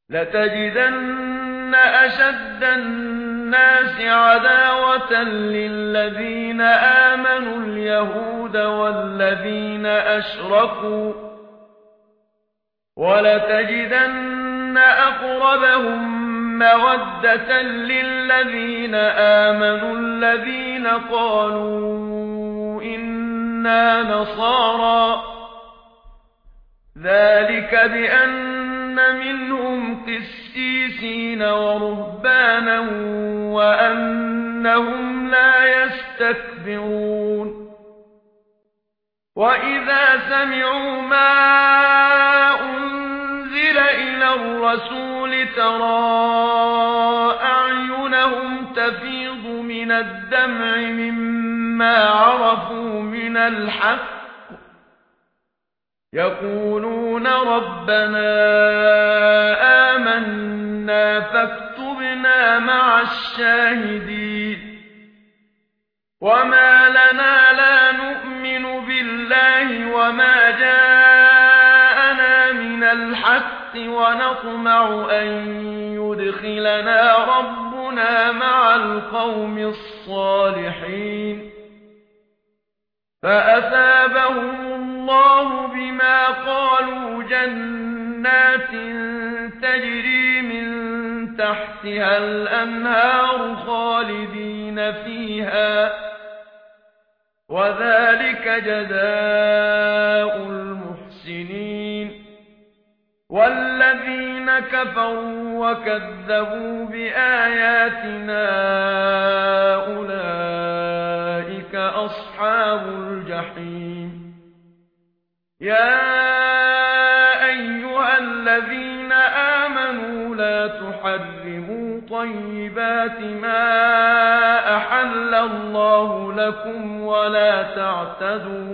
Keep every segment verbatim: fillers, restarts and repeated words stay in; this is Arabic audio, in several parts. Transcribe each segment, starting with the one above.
لتجدن أشد الناس عداوة للذين آمنوا اليهود والذين أشركوا ولتجدن أقربهم مودة للذين آمنوا الذين قالوا إنا نصارى ذلك بأن منهم قسيسين ورهبانا وأنهم لا يستكبرون وإذا سمعوا ما أنزل إلى الرسول ترى أعينهم تفيض من الدمع مما عرفوا من الحق يقولون ربنا آمنا فاكتبنا مع الشاهدين وما لنا لا نؤمن بالله وما جاءنا من الحق ونطمع أن يدخلنا ربنا مع القوم الصالحين فأثابهم الله بما قالوا جنات تجري من تحتها الأنهار خالدين فيها وذلك جزاء المحسنين والذين كفروا وكذبوا بآياتنا أولئك أصحاب الجحيم يا أيها الذين آمنوا لا تحرموا طيبات ما أحل الله لكم ولا تعتدوا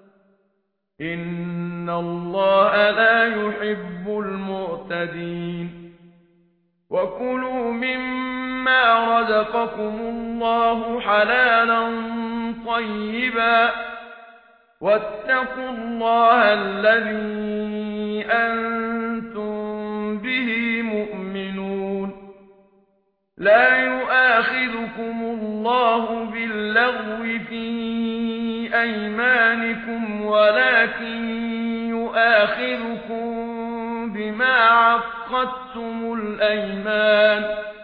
إن الله لا يحب المعتدين وكلوا مما رزقكم الله حلالا طيبا واتقوا الله الذي أنتم به مؤمنون لا يؤاخذكم الله باللغو في أيمانكم ولكن يؤاخذكم بما عقدتم الأيمان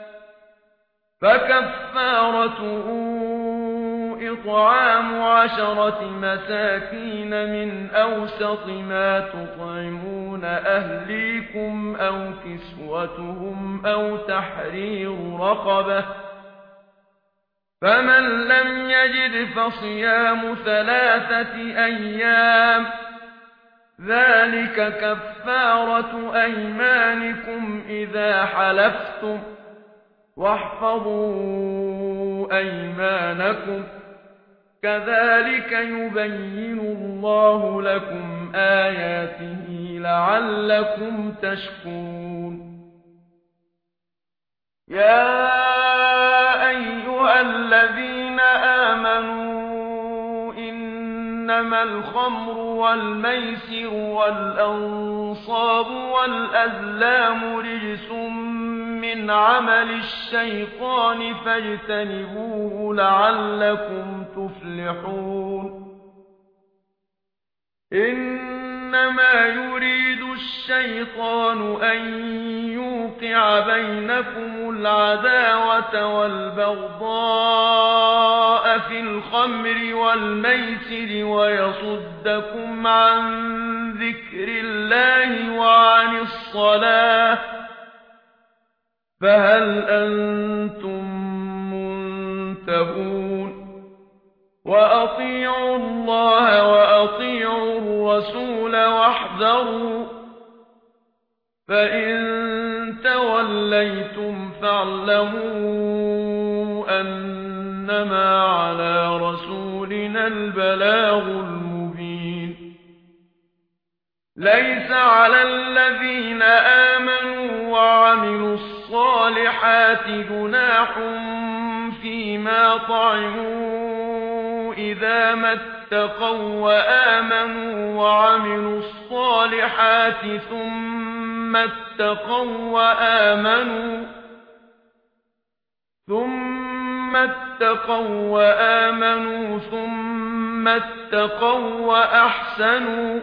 فكفارته إطعام عشرة مساكين من أوسط ما تطعمون أهليكم أو كسوتهم أو تحرير رقبة فمن لم يجد فصيام ثلاثة أيام ذلك كفارة أيمانكم إذا حلفتم واحفظوا أيمانكم كذلك يبين الله لكم آياته لعلكم تشكرون يا أيها الذين آمنوا إنما الخمر والميسر والأنصاب والأزلام رجس من عمل الشيطان فاجتنبوه لعلكم تفلحون إنما يريد الشيطان أن يوقع بينكم العداوة والبغضاء في الخمر والميسر ويصدكم عن ذكر الله وعن الصلاة فهل أنتم منتهون وأطيعوا الله وأطيعوا الرسول واحذروا فإن توليتم فاعلموا أنما على رسولنا البلاغ المبين ليس على الذين آمنوا وعملوا الصالحات جناح فيما طعموا إذا ما اتقوا وآمنوا وعملوا الصالحات ثم ثم اتقوا وآمنوا ثم اتقوا وآمنوا ثم اتقوا وأحسنوا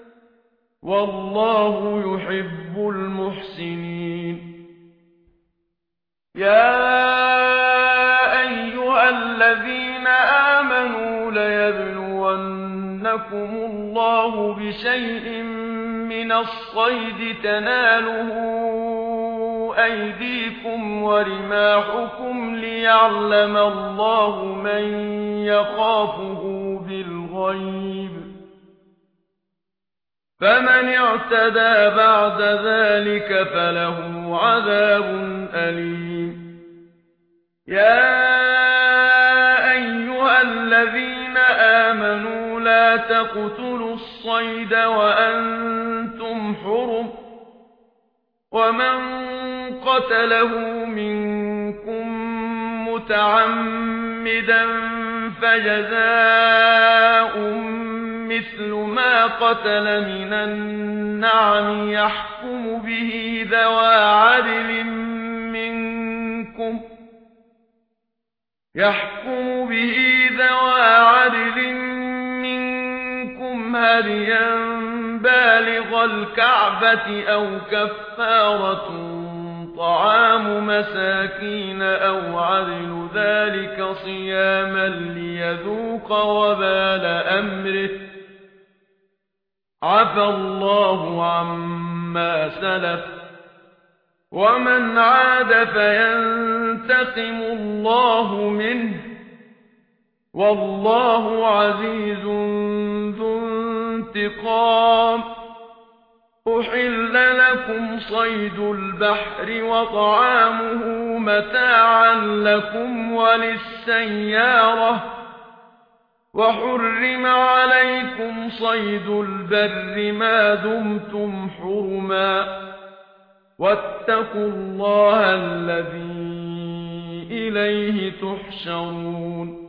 والله يحب المحسنين. يا أيها الذين آمنوا ليبلونكم الله بشيء من الصيد تناله أيديكم ورماحكم ليعلم الله من يخافه بالغيب فمن اعتدى بعد ذلك فله عذاب أليم. يا أيها الذين آمنوا لا تقتلوا الصيد وأنتم حرم ومن قتله منكم متعمدا فجزاء مثل ما قتل من النعم يحكم به ذوى عدل منكم يحكم به ذوى عدل منكم هديا بالغ الكعبة أو كفارة طعام مساكين أو عدل ذلك صياما ليذوق وبال أمره عفى الله عما سلف ومن عاد فينتقم الله منه والله عزيز ذو انتقام. أحل لكم صيد البحر وطعامه متاعا لكم وللسيارة وحرم عليكم صيد البر ما دمتم حرما واتقوا الله الذي إليه تحشرون.